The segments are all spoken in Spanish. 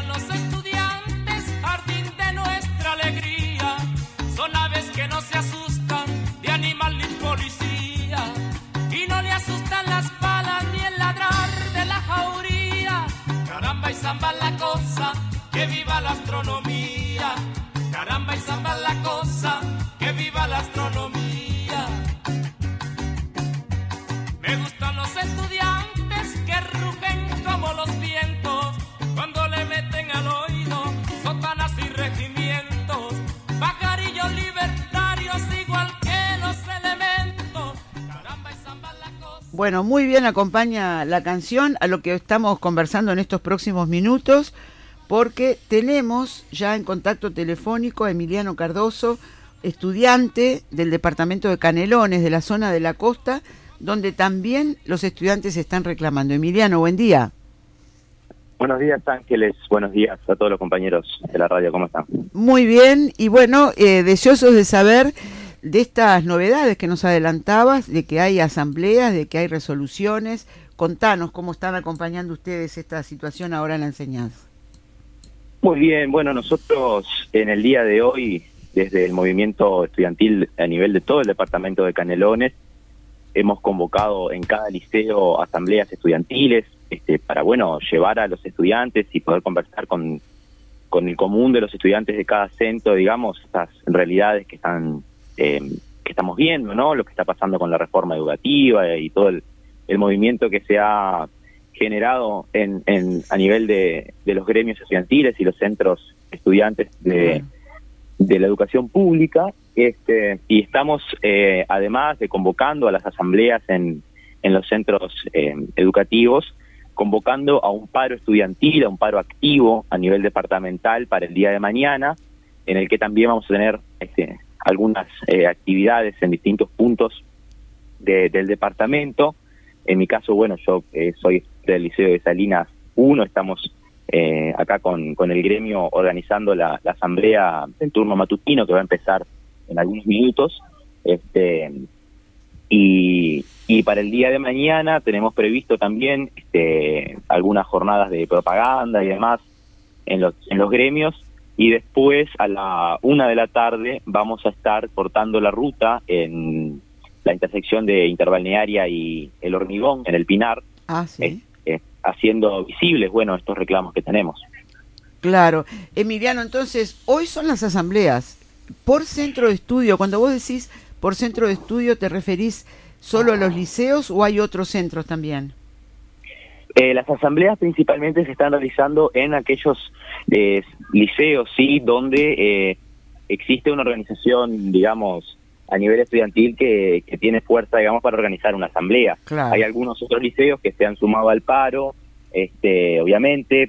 gustan los estudiantes, jardín de nuestra alegría. Son aves que no se asustan de animal ni policía, y no le asustan las balas ni el ladrar de la jauría. Caramba y zamba la cosa, que viva la astronomía. Caramba y zamba la cosa, que viva la astronomía. Me gustan los estudiantes que rugen como los vientos cuando le meten al oído sotanas y regimientos. Pajarillos libertarios igual que los elementos. Caramba y zamba la cosa. Bueno, muy bien acompaña la canción a lo que estamos conversando en estos próximos minutos, porque tenemos ya en contacto telefónico a Emiliano Cardoso, estudiante del departamento de Canelones, de la zona de la costa, donde también los estudiantes están reclamando. Emiliano, buen día. Buenos días, Ángeles. Buenos días a todos los compañeros de la radio. ¿Cómo están? Muy bien, y bueno, deseosos de saber de estas novedades que nos adelantabas, de que hay asambleas, de que hay resoluciones. Contanos cómo están acompañando ustedes esta situación ahora en la enseñanza. Muy bien, bueno, nosotros en el día de hoy, desde el movimiento estudiantil a nivel de todo el departamento de Canelones, hemos convocado en cada liceo asambleas estudiantiles para, bueno, llevar a los estudiantes y poder conversar con el común de los estudiantes de cada centro, digamos, estas realidades que estamos viendo, ¿no? Lo que está pasando con la reforma educativa y todo el movimiento que se ha generado a nivel de los gremios estudiantiles y los centros estudiantes de la educación pública, y estamos además de convocando a las asambleas en los centros educativos, convocando a un paro estudiantil, a un paro activo a nivel departamental para el día de mañana, en el que también vamos a tener algunas actividades en distintos puntos del departamento. En mi caso, bueno, yo soy del Liceo de Salinas 1, estamos acá con el gremio organizando la asamblea en turno matutino que va a empezar en algunos minutos, y para el día de mañana tenemos previsto también algunas jornadas de propaganda y demás en los gremios, y después a la 1 de la tarde vamos a estar cortando la ruta en la intersección de Interbalnearia y El Hormigón, en el Pinar, haciendo visibles, bueno, estos reclamos que tenemos. Claro. Emiliano, entonces, hoy son las asambleas por centro de estudio. Cuando vos decís por centro de estudio, ¿te referís solo a los liceos o hay otros centros también? Las asambleas principalmente se están realizando en aquellos liceos, sí, donde existe una organización, digamos, a nivel estudiantil que tiene fuerza, digamos, para organizar una asamblea. Claro. Hay algunos otros liceos que se han sumado al paro, obviamente,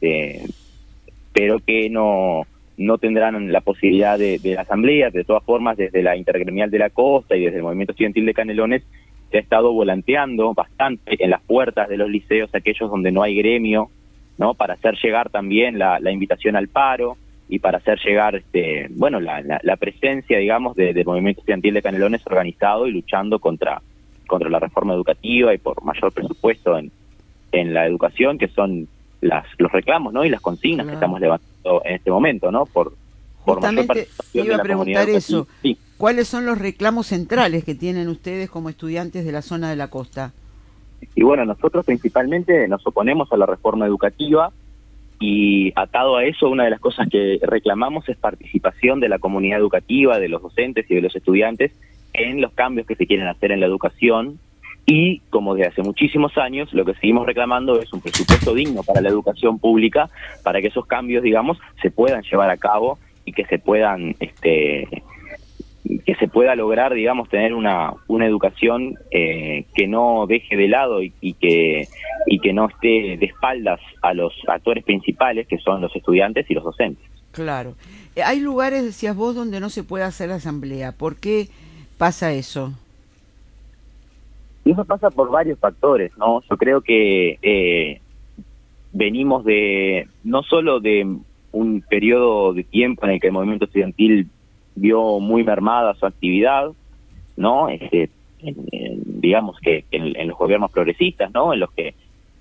pero que no tendrán la posibilidad de la asamblea. De todas formas, desde la Intergremial de la Costa y desde el Movimiento Estudiantil de Canelones se ha estado volanteando bastante en las puertas de los liceos, aquellos donde no hay gremio, ¿no? Para hacer llegar también la invitación al paro y para hacer llegar la presencia, digamos, del Movimiento Estudiantil de Canelones organizado y luchando contra la reforma educativa y por mayor presupuesto en la educación, que son los reclamos, ¿no? Y las consignas que estamos levantando en este momento, ¿no? Justamente iba a preguntar eso. Sí. ¿Cuáles son los reclamos centrales que tienen ustedes como estudiantes de la zona de la costa? Y bueno, nosotros principalmente nos oponemos a la reforma educativa, y atado a eso, una de las cosas que reclamamos es participación de la comunidad educativa, de los docentes y de los estudiantes en los cambios que se quieren hacer en la educación. Y como desde hace muchísimos años, lo que seguimos reclamando es un presupuesto digno para la educación pública, para que esos cambios, digamos, se puedan llevar a cabo y que se puedan que se pueda lograr, digamos, tener una educación que no deje de lado y que no esté de espaldas a los actores principales, que son los estudiantes y los docentes. Claro. Hay lugares, decías vos, donde no se puede hacer asamblea. ¿Por qué pasa eso? Y eso pasa por varios factores, ¿no? Yo creo que venimos no solo de un periodo de tiempo en el que el movimiento estudiantil vio muy mermada su actividad, ¿no? Digamos que en los gobiernos progresistas, ¿no? En los que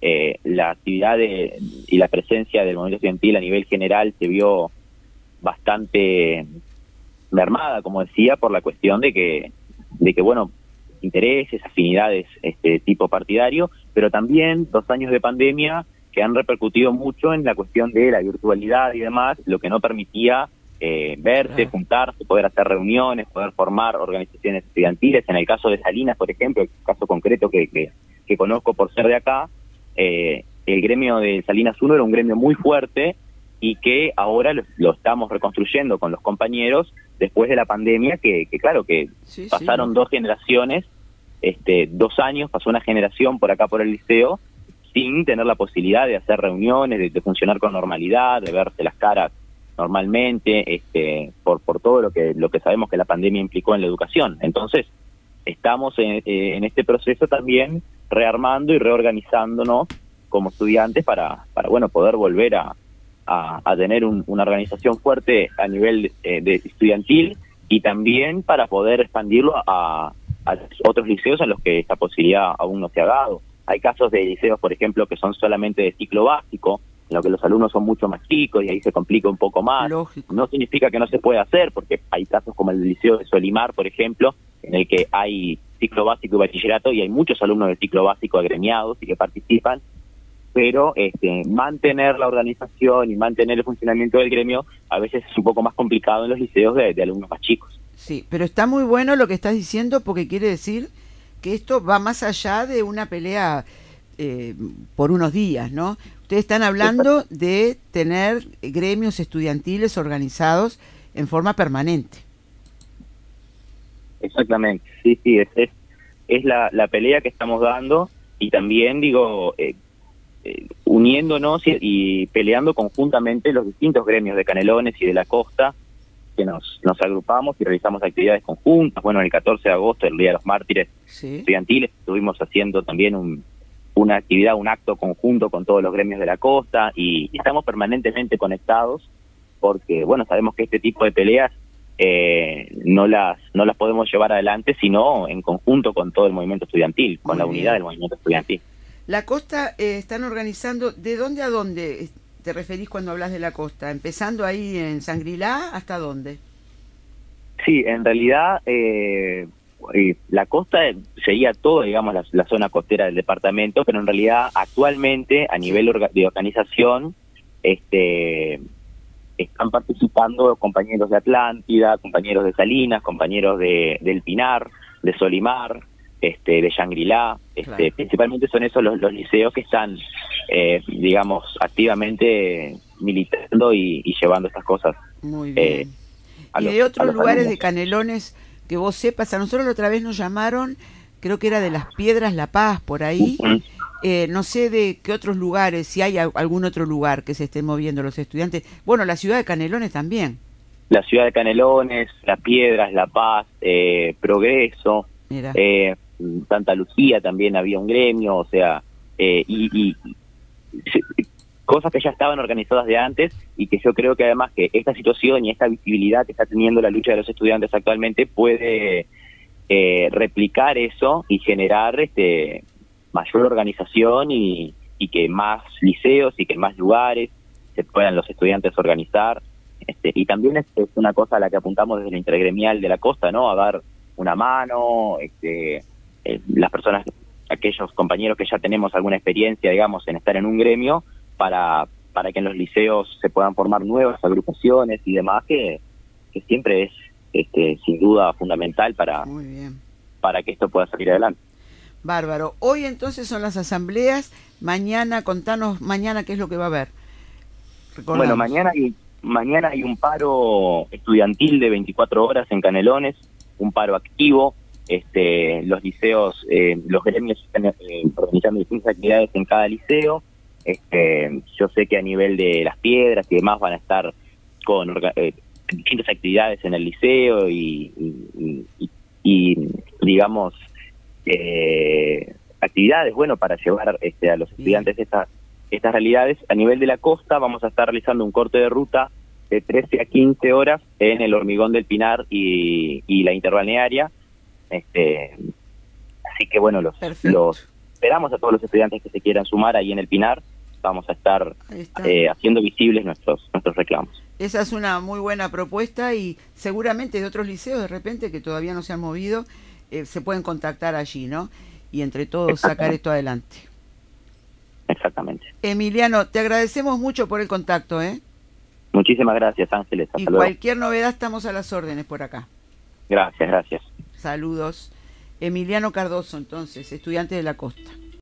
la actividad y la presencia del movimiento estudiantil a nivel general se vio bastante mermada, como decía, por la cuestión de que bueno, intereses, afinidades tipo partidario, pero también 2 años de pandemia que han repercutido mucho en la cuestión de la virtualidad y demás, lo que no permitía verse, juntarse, poder hacer reuniones, poder formar organizaciones estudiantiles. En el caso de Salinas, por ejemplo, el caso concreto que conozco por ser de acá, el gremio de Salinas 1 era un gremio muy fuerte y que ahora lo estamos reconstruyendo con los compañeros después de la pandemia, que claro, que pasaron 2 generaciones, 2 años, pasó una generación por acá por el liceo, sin tener la posibilidad de hacer reuniones, de funcionar con normalidad, de verse las caras normalmente, por todo lo que sabemos que la pandemia implicó en la educación. Entonces, estamos en este proceso también rearmando y reorganizándonos como estudiantes para bueno, poder volver a tener una organización fuerte a nivel de estudiantil, y también para poder expandirlo a otros liceos en los que esta posibilidad aún no se ha dado. Hay casos de liceos, por ejemplo, que son solamente de ciclo básico, en lo que los alumnos son mucho más chicos y ahí se complica un poco más. Lógico. No significa que no se pueda hacer, porque hay casos como el del liceo de Solimar, por ejemplo, en el que hay ciclo básico y bachillerato y hay muchos alumnos del ciclo básico agremiados y que participan, pero mantener la organización y mantener el funcionamiento del gremio a veces es un poco más complicado en los liceos de alumnos más chicos. Sí, pero está muy bueno lo que estás diciendo, porque quiere decir que esto va más allá de una pelea por unos días, ¿no? Ustedes están hablando de tener gremios estudiantiles organizados en forma permanente. Exactamente, sí, es la pelea que estamos dando, y también digo, uniéndonos y peleando conjuntamente los distintos gremios de Canelones y de la costa, que nos agrupamos y realizamos actividades conjuntas. Bueno, el 14 de agosto, el Día de los Mártires Estudiantiles, estuvimos haciendo también una actividad, un acto conjunto con todos los gremios de la costa, y estamos permanentemente conectados, porque bueno, sabemos que este tipo de peleas no las podemos llevar adelante sino en conjunto con todo el movimiento estudiantil, con la unidad del movimiento estudiantil. La costa están organizando, ¿de dónde a dónde te referís cuando hablas de la costa? ¿Empezando ahí en Shangri-La hasta dónde? Sí, en realidad la costa seguía todo, digamos, la zona costera del departamento, pero en realidad actualmente a nivel de organización están participando compañeros de Atlántida, compañeros de Salinas, compañeros del Pinar, de Solimar, de Shangri-La, claro. Principalmente son esos los liceos que están, digamos, activamente militando y llevando estas cosas. Muy bien. Y de otros lugares de Canelones que vos sepas, a nosotros la otra vez nos llamaron, creo que era de Las Piedras, La Paz, por ahí. No sé de qué otros lugares, si hay algún otro lugar que se estén moviendo los estudiantes. Bueno, la ciudad de Canelones también. La ciudad de Canelones, Las Piedras, La Paz, Progreso, Santa Lucía también había un gremio, o sea, y cosas que ya estaban organizadas de antes, y que yo creo que además que esta situación y esta visibilidad que está teniendo la lucha de los estudiantes actualmente puede replicar eso y generar mayor organización y que más liceos y que más lugares se puedan los estudiantes organizar. Y también es una cosa a la que apuntamos desde la intergremial de la costa, ¿no? A dar una mano, las personas, aquellos compañeros que ya tenemos alguna experiencia, digamos, en estar en un gremio, para que en los liceos se puedan formar nuevas agrupaciones y demás, que siempre es sin duda fundamental para que esto pueda salir adelante. Bárbaro. Hoy entonces son las asambleas, mañana, contanos mañana qué es lo que va a haber. Recordamos. Bueno, mañana hay un paro estudiantil de 24 horas en Canelones, un paro activo. Los liceos, los gremios están organizando distintas actividades en cada liceo. Yo sé que a nivel de Las Piedras y demás van a estar con distintas actividades en el liceo y digamos actividades, bueno, para llevar a los estudiantes estas realidades. A nivel de la costa vamos a estar realizando un corte de ruta de 13 a 15 horas en el Hormigón del Pinar y la interbalnearia. Así que bueno, los esperamos a todos los estudiantes que se quieran sumar ahí en el Pinar. Vamos a estar haciendo visibles nuestros reclamos. Esa es una muy buena propuesta y seguramente de otros liceos de repente que todavía no se han movido se pueden contactar allí, ¿no? Y entre todos sacar esto adelante. Exactamente. Emiliano, te agradecemos mucho por el contacto, ¿eh? Muchísimas gracias, Ángeles. Hasta luego. Cualquier novedad estamos a las órdenes por acá. Gracias. Saludos. Emiliano Cardoso, entonces, estudiante de la Costa.